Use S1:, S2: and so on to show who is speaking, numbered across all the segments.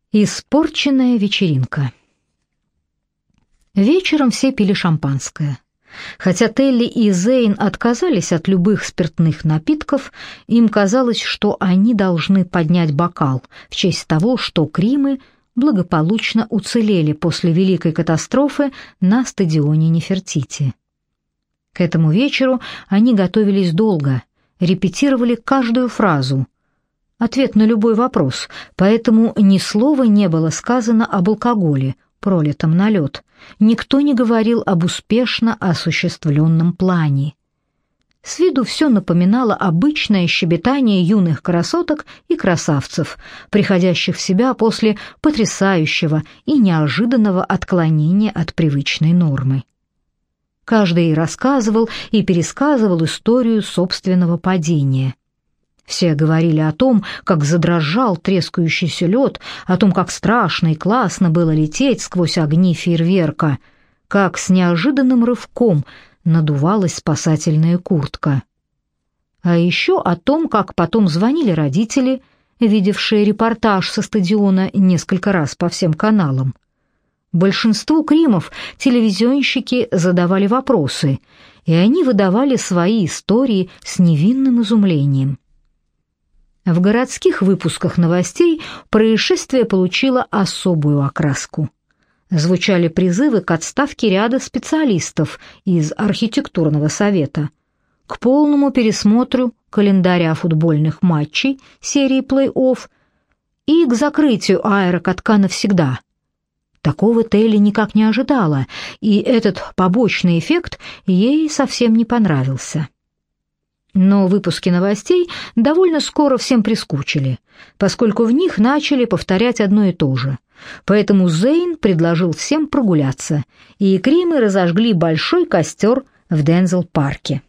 S1: Испорченная вечеринка. Вечером все пили шампанское. Хотя Телли и Зейн отказались от любых спиртных напитков, им казалось, что они должны поднять бокал в честь того, что Кримы благополучно уцелели после великой катастрофы на стадионе Нефертити. К этому вечеру они готовились долго, репетировали каждую фразу, ответ на любой вопрос, поэтому ни слова не было сказано об алкоголе, пролитом на лед. Никто не говорил об успешно осуществленном плане. С виду все напоминало обычное щебетание юных красоток и красавцев, приходящих в себя после потрясающего и неожиданного отклонения от привычной нормы. Каждый рассказывал и пересказывал историю собственного падения. Все говорили о том, как задрожал трескающийся лед, о том, как страшно и классно было лететь сквозь огни фейерверка, как с неожиданным рывком надувалась спасательная куртка. А еще о том, как потом звонили родители, видевшие репортаж со стадиона несколько раз по всем каналам. Большинству Кримов телевизионщики задавали вопросы, и они выдавали свои истории с невинным изумлением. В городских выпусках новостей происшествие получило особую окраску. Звучали призывы к отставке ряда специалистов из архитектурного совета, к полному пересмотру календаря футбольных матчей серии плей-офф и к закрытию аэрокатка навсегда. Такого Телли никак не ожидала, и этот побочный эффект ей совсем не понравился. Но выпуски новостей довольно скоро всем прискучили, поскольку в них начали повторять одно и то же. Поэтому Зейн предложил всем прогуляться, и Кримы разожгли большой костер в Дензел-парке.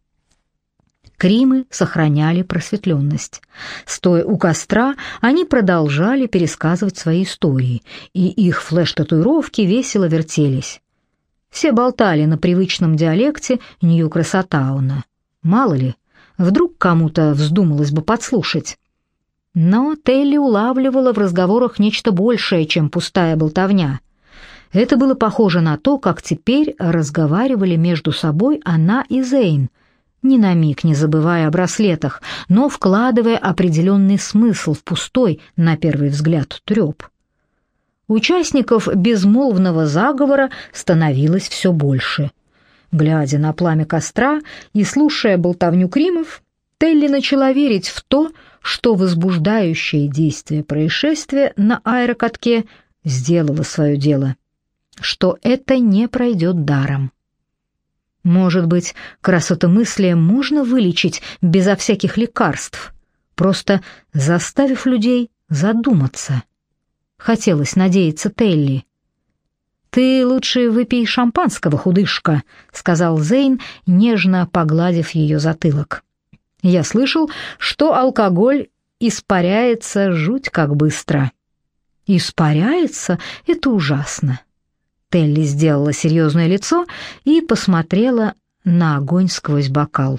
S1: Кримы сохраняли просветленность. Стоя у костра, они продолжали пересказывать свои истории, и их флеш-татуировки весело вертелись. Все болтали на привычном диалекте Нью-Красотауна. Мало ли, вдруг кому-то вздумалось бы подслушать. Но Телли улавливала в разговорах нечто большее, чем пустая болтовня. Это было похоже на то, как теперь разговаривали между собой она и Зейн, ни на миг не забывая о браслетах, но вкладывая определенный смысл в пустой, на первый взгляд, треп. Участников безмолвного заговора становилось все больше. Глядя на пламя костра и слушая болтовню Кримов, Телли начала верить в то, что возбуждающее действие происшествия на аэрокатке сделало свое дело, что это не пройдет даром. Может быть, красотомыслие можно вылечить безо всяких лекарств, просто заставив людей задуматься. Хотелось надеяться Телли. «Ты лучше выпей шампанского, худышка», — сказал Зейн, нежно погладив ее затылок. «Я слышал, что алкоголь испаряется жуть как быстро». «Испаряется? Это ужасно». Телли сделала серьезное лицо и посмотрела на огонь сквозь бокал.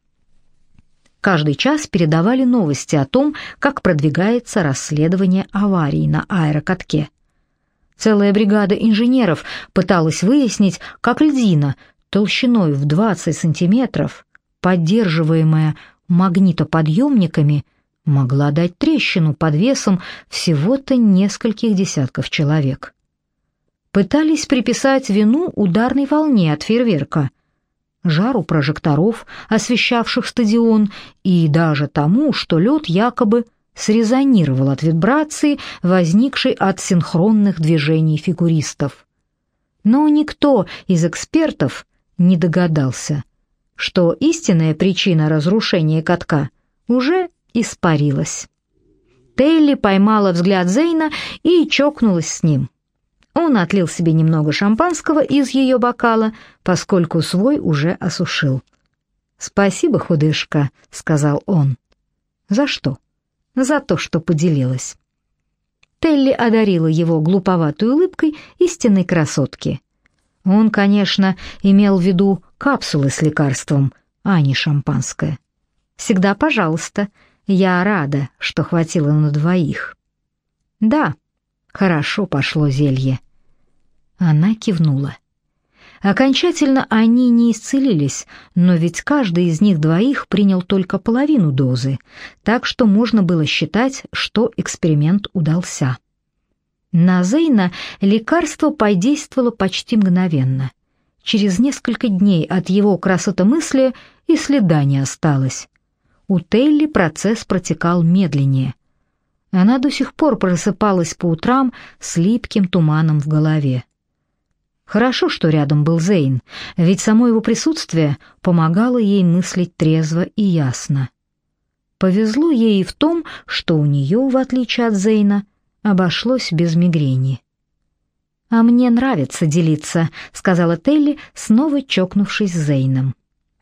S1: Каждый час передавали новости о том, как продвигается расследование аварии на аэрокатке. Целая бригада инженеров пыталась выяснить, как льдина толщиной в 20 сантиметров, поддерживаемая магнитоподъемниками, могла дать трещину под весом всего-то нескольких десятков человек. Пытались приписать вину ударной волне от фейерверка, жару прожекторов, освещавших стадион, и даже тому, что лед якобы срезонировал от вибрации, возникшей от синхронных движений фигуристов. Но никто из экспертов не догадался, что истинная причина разрушения катка уже испарилась. Телли поймала взгляд Зейна и чокнулась с ним. Он отлил себе немного шампанского из ее бокала, поскольку свой уже осушил. «Спасибо, худышка», — сказал он. «За что?» «За то, что поделилась». Телли одарила его глуповатой улыбкой истинной красотки. Он, конечно, имел в виду капсулы с лекарством, а не шампанское. «Всегда пожалуйста. Я рада, что хватило на двоих». «Да», Хорошо пошло зелье. Она кивнула. Окончательно они не исцелились, но ведь каждый из них двоих принял только половину дозы, так что можно было считать, что эксперимент удался. На Зейна лекарство подействовало почти мгновенно. Через несколько дней от его красотомыслия и следа не осталось. У Телли процесс протекал медленнее. Она до сих пор просыпалась по утрам с липким туманом в голове. Хорошо, что рядом был Зейн, ведь само его присутствие помогало ей мыслить трезво и ясно. Повезло ей и в том, что у нее, в отличие от Зейна, обошлось без мигрени. «А мне нравится делиться», — сказала Телли, снова чокнувшись с Зейном.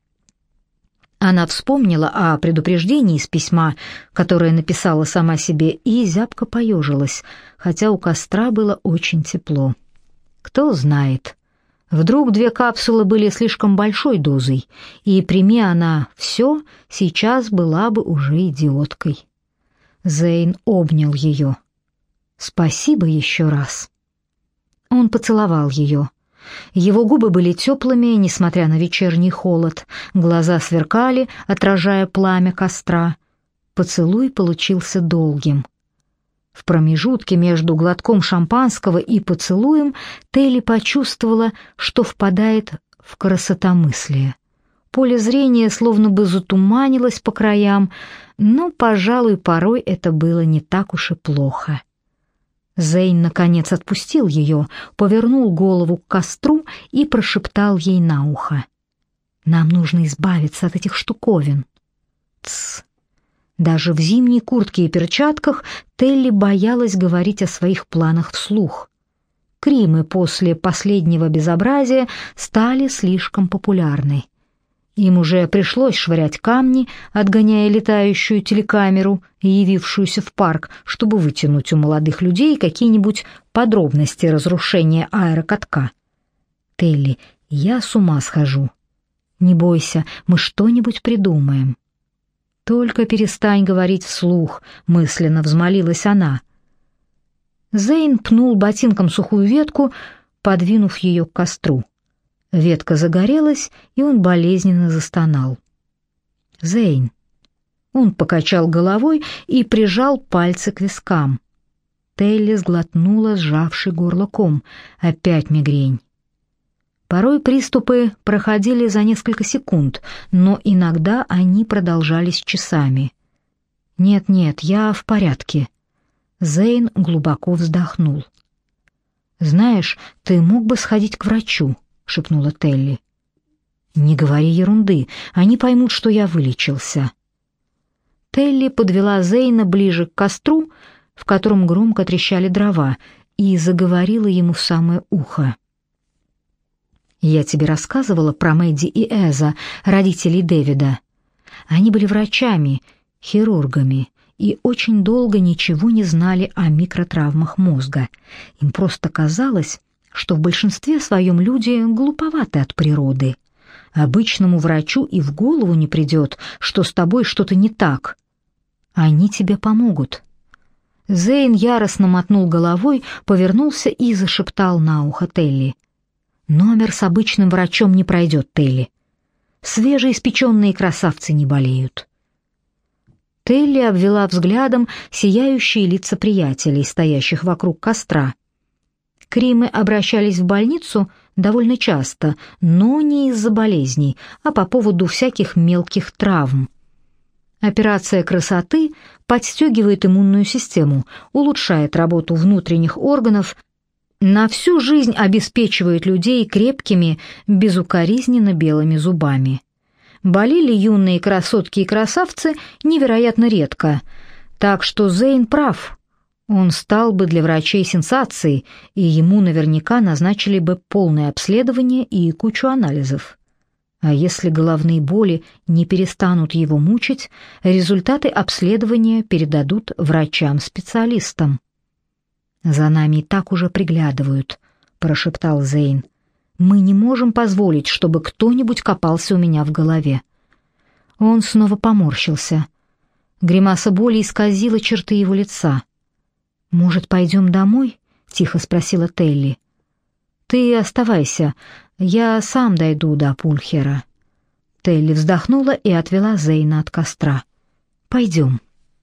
S1: Она вспомнила о предупреждении из письма, которое написала сама себе, и зябко поежилась, хотя у костра было очень тепло. Кто знает, вдруг 2 капсулы были слишком большой дозой, и, прими она все, сейчас была бы уже идиоткой. Зейн обнял ее. «Спасибо еще раз». Он поцеловал ее. Его губы были теплыми, несмотря на вечерний холод, глаза сверкали, отражая пламя костра. Поцелуй получился долгим. В промежутке между глотком шампанского и поцелуем Телли почувствовала, что впадает в красотомыслие. Поле зрения словно бы затуманилось по краям, но, пожалуй, порой это было не так уж и плохо. Зейн, наконец, отпустил ее, повернул голову к костру и прошептал ей на ухо. «Нам нужно избавиться от этих штуковин». «Тсс». Даже в зимней куртке и перчатках Телли боялась говорить о своих планах вслух. Кримы после последнего безобразия стали слишком популярны. Им уже пришлось швырять камни, отгоняя летающую телекамеру, явившуюся в парк, чтобы вытянуть у молодых людей какие-нибудь подробности разрушения аэрокатка. «Телли, я с ума схожу. Не бойся, мы что-нибудь придумаем». «Только перестань говорить вслух», — мысленно взмолилась она. Зейн пнул ботинком сухую ветку, подвинув ее к костру. Ветка загорелась, и он болезненно застонал. «Зейн». Он покачал головой и прижал пальцы к вискам. Телли сглотнула, сжавший горло ком. Опять мигрень. Порой приступы проходили за несколько секунд, но иногда они продолжались часами. «Нет-нет, я в порядке». Зейн глубоко вздохнул. «Знаешь, ты мог бы сходить к врачу», — шепнула Телли. «Не говори ерунды, они поймут, что я вылечился». Телли подвела Зейна ближе к костру, в котором громко трещали дрова, и заговорила ему в самое ухо. «Я тебе рассказывала про Мэдди и Эза, родителей Дэвида. Они были врачами, хирургами, и очень долго ничего не знали о микротравмах мозга. Им просто казалось, что в большинстве своем люди глуповаты от природы. Обычному врачу и в голову не придет, что с тобой что-то не так. Они тебе помогут». Зейн яростно мотнул головой, повернулся и зашептал на ухо Телли. «Номер с обычным врачом не пройдет, Телли. Свежеиспеченные красавцы не болеют». Телли обвела взглядом сияющие лица приятелей, стоящих вокруг костра. Кримы обращались в больницу довольно часто, но не из-за болезней, а по поводу всяких мелких травм. Операция красоты подстегивает иммунную систему, улучшает работу внутренних органов, на всю жизнь обеспечивает людей крепкими, безукоризненно белыми зубами. Болели юные красотки и красавцы невероятно редко, так что Зейн прав. Он стал бы для врачей сенсацией, и ему наверняка назначили бы полное обследование и кучу анализов. А если головные боли не перестанут его мучить, результаты обследования передадут врачам-специалистам. «За нами и так уже приглядывают», — прошептал Зейн. «Мы не можем позволить, чтобы кто-нибудь копался у меня в голове». Он снова поморщился. Гримаса боли исказила черты его лица. «Может, пойдем домой? — тихо спросила Телли. «Ты оставайся, я сам дойду до Пульхера». Телли вздохнула и отвела Зейна от костра. «Пойдем».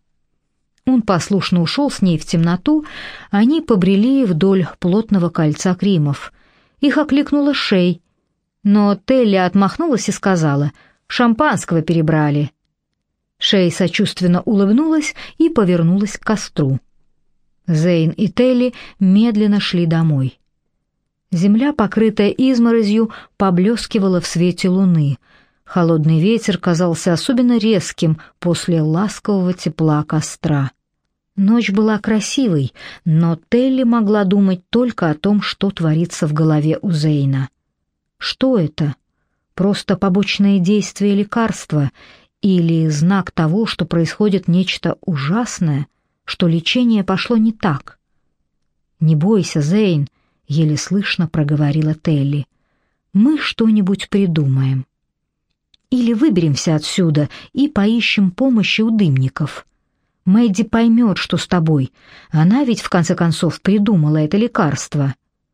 S1: Он послушно ушел с ней в темноту, они побрели вдоль плотного кольца кримов. Их окликнула Шей, но Телли отмахнулась и сказала: «Шампанского перебрали». Шей сочувственно улыбнулась и повернулась к костру. Зейн и Телли медленно шли домой. Земля, покрытая изморозью, поблескивала в свете луны. Холодный ветер казался особенно резким после ласкового тепла костра. Ночь была красивой, но Телли могла думать только о том, что творится в голове у Зейна. Что это? Просто побочное действие лекарства или знак того, что происходит нечто ужасное, что лечение пошло не так? «Не бойся, Зейн», — еле слышно проговорила Телли. «Мы что-нибудь придумаем. Или выберемся отсюда и поищем помощи у дымников. Мэдди поймет, что с тобой. Она ведь, в конце концов, придумала это лекарство».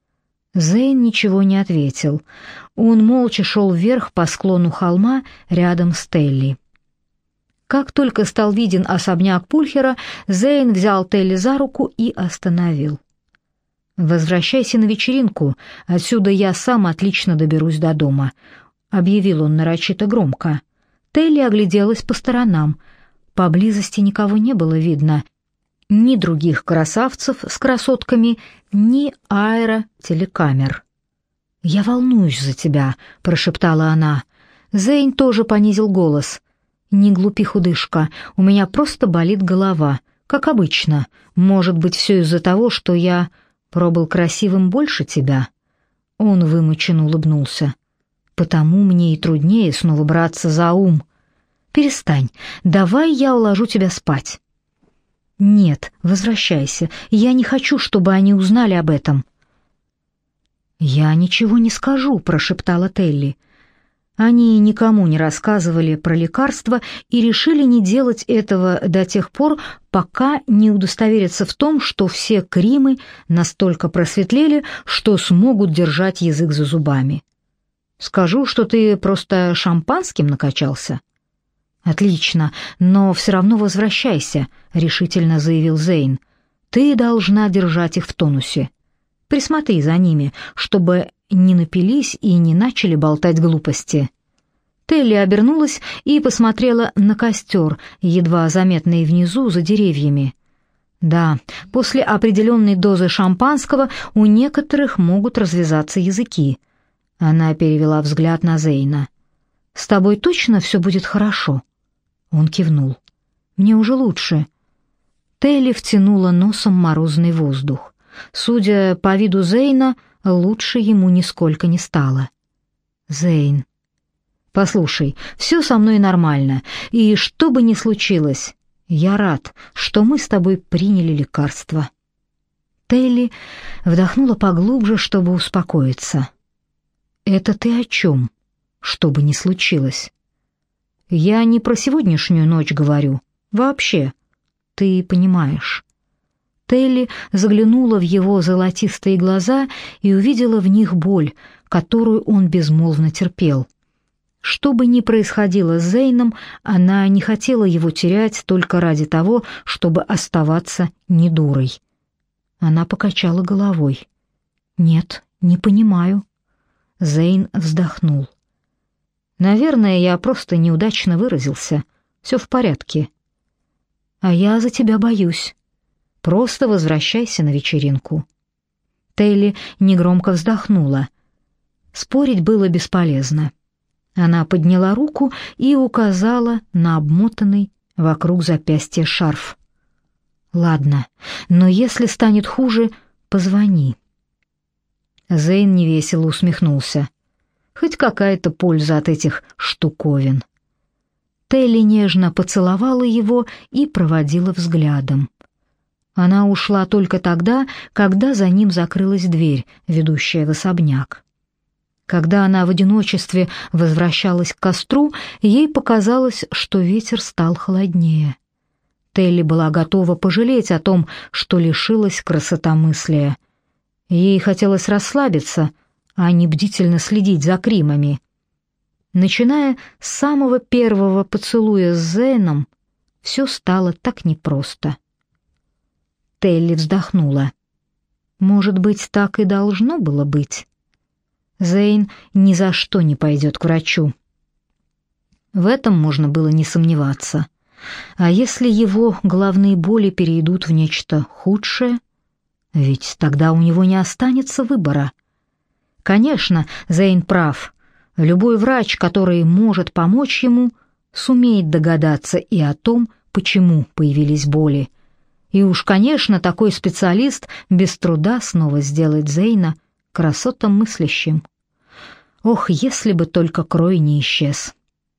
S1: Зейн ничего не ответил. Он молча шел вверх по склону холма рядом с Телли. Как только стал виден особняк Пульхера, Зейн взял Телли за руку и остановил. «Возвращайся на вечеринку, отсюда я сам отлично доберусь до дома», — объявил он нарочито громко. Телли огляделась по сторонам. Поблизости никого не было видно. Ни других красавцев с красотками, ни аэротелекамер. «Я волнуюсь за тебя», — прошептала она. Зейн тоже понизил голос. «Не глупи, худышка, у меня просто болит голова, как обычно. Может быть, все из-за того, что я пробыл красивым больше тебя?» Он вымученно улыбнулся. «Потому мне и труднее снова браться за ум. Перестань, давай я уложу тебя спать». «Нет, возвращайся, я не хочу, чтобы они узнали об этом». «Я ничего не скажу», — прошептала Телли. Они никому не рассказывали про лекарство и решили не делать этого до тех пор, пока не удостоверятся в том, что все кримы настолько просветлели, что смогут держать язык за зубами. «Скажу, что ты просто шампанским накачался». «Отлично, но все равно возвращайся», — решительно заявил Зейн. «Ты должна держать их в тонусе. Присмотри за ними, чтобы не напились и не начали болтать глупости». Телли обернулась и посмотрела на костер, едва заметный внизу за деревьями. Да, после определенной дозы шампанского у некоторых могут развязаться языки. Она перевела взгляд на Зейна. «С тобой точно все будет хорошо?» Он кивнул. «Мне уже лучше». Телли втянула носом морозный воздух. Судя по виду Зейна, лучше ему нисколько не стало. «Зейн, послушай, все со мной нормально, и что бы ни случилось, я рад, что мы с тобой приняли лекарство». Телли вдохнула поглубже, чтобы успокоиться. «Это ты о чем? Что бы ни случилось?» «Я не про сегодняшнюю ночь говорю. Вообще, ты понимаешь». Телли заглянула в его золотистые глаза и увидела в них боль, которую он безмолвно терпел. Что бы ни происходило с Зейном, она не хотела его терять только ради того, чтобы оставаться недурой. Она покачала головой. «Нет, не понимаю». Зейн вздохнул. «Наверное, я просто неудачно выразился. Все в порядке». «А я за тебя боюсь. Просто возвращайся на вечеринку». Телли негромко вздохнула. Спорить было бесполезно. Она подняла руку и указала на обмотанный вокруг запястья шарф. «Ладно, но если станет хуже, позвони». Зейн невесело усмехнулся. Хоть какая-то польза от этих штуковин. Телли нежно поцеловала его и проводила взглядом. Она ушла только тогда, когда за ним закрылась дверь, ведущая в особняк. Когда она в одиночестве возвращалась к костру, ей показалось, что ветер стал холоднее. Телли была готова пожалеть о том, что лишилась красотомыслия. Ей хотелось расслабиться, а не бдительно следить за Кримами. Начиная с самого первого поцелуя с Зейном, все стало так непросто. Телли вздохнула. Может быть, так и должно было быть. Зейн ни за что не пойдет к врачу. В этом можно было не сомневаться. А если его головные боли перейдут в нечто худшее, ведь тогда у него не останется выбора. Конечно, Зейн прав. Любой врач, который может помочь ему, сумеет догадаться и о том, почему появились боли. И уж, конечно, такой специалист без труда снова сделает Зейна красотом мыслящим. Ох, если бы только Крой не исчез.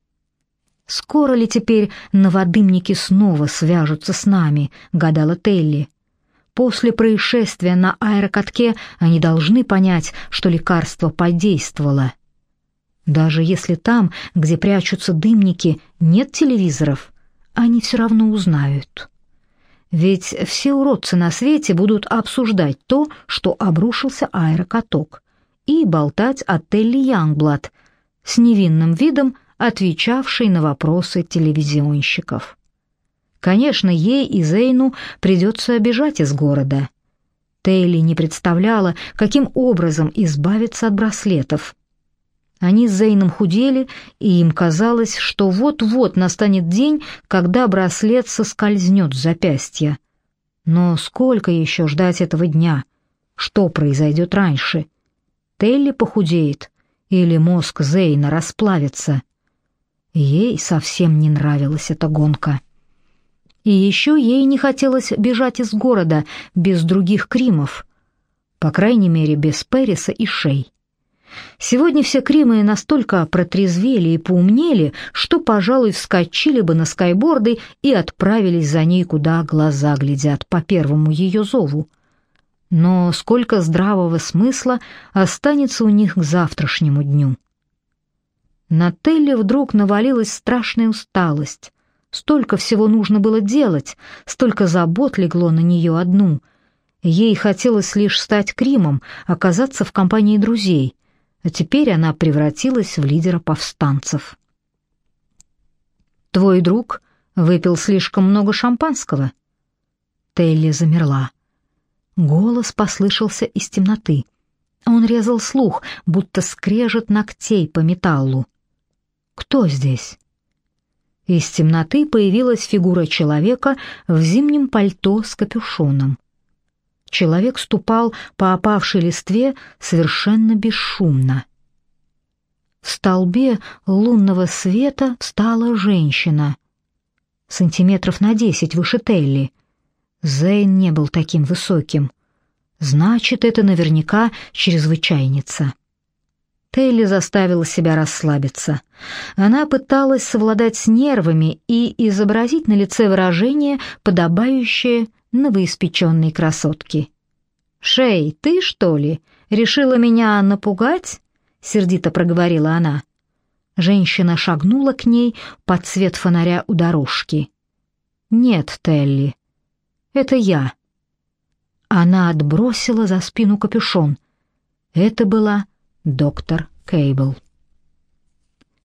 S1: «Скоро ли теперь новодымники снова свяжутся с нами?» — гадала Телли. «После происшествия на аэрокатке они должны понять, что лекарство подействовало. Даже если там, где прячутся дымники, нет телевизоров, они все равно узнают. Ведь все уродцы на свете будут обсуждать то, что обрушился аэрокаток, и болтать о Телли Янгблад с невинным видом, отвечавшей на вопросы телевизионщиков. Конечно, ей и Зейну придется бежать из города. Телли не представляла, каким образом избавиться от браслетов. Они с Зейном худели, и им казалось, что вот-вот настанет день, когда браслет соскользнет с запястья. Но сколько еще ждать этого дня? Что произойдет раньше? Телли похудеет или мозг Зейна расплавится? Ей совсем не нравилась эта гонка. И еще ей не хотелось бежать из города без других Кримов, по крайней мере, без Перриса и Шей. Сегодня все Кримы настолько протрезвели и поумнели, что, пожалуй, вскочили бы на скайборды и отправились за ней, куда глаза глядят, по первому ее зову. Но сколько здравого смысла останется у них к завтрашнему дню? На Телли вдруг навалилась страшная усталость. Столько всего нужно было делать, столько забот легло на нее одну. Ей хотелось лишь стать Кримом, оказаться в компании друзей, а теперь она превратилась в лидера повстанцев. «Твой друг выпил слишком много шампанского?» Телли замерла. Голос послышался из темноты. Он резал слух, будто скрежет ногтей по металлу. «Кто здесь?» Из темноты появилась фигура человека в зимнем пальто с капюшоном. Человек ступал по опавшей листве совершенно бесшумно. В столбе лунного света встала женщина, сантиметров на 10 выше Телли. Зейн не был таким высоким. Значит, это наверняка чрезвычайница. Телли заставила себя расслабиться. Она пыталась совладать с нервами и изобразить на лице выражение, подобающее новоиспеченной красотке. «Шей, ты, что ли, решила меня напугать?» — сердито проговорила она. Женщина шагнула к ней под свет фонаря у дорожки. «Нет, Телли, это я». Она отбросила за спину капюшон. Это была доктор Кейбл.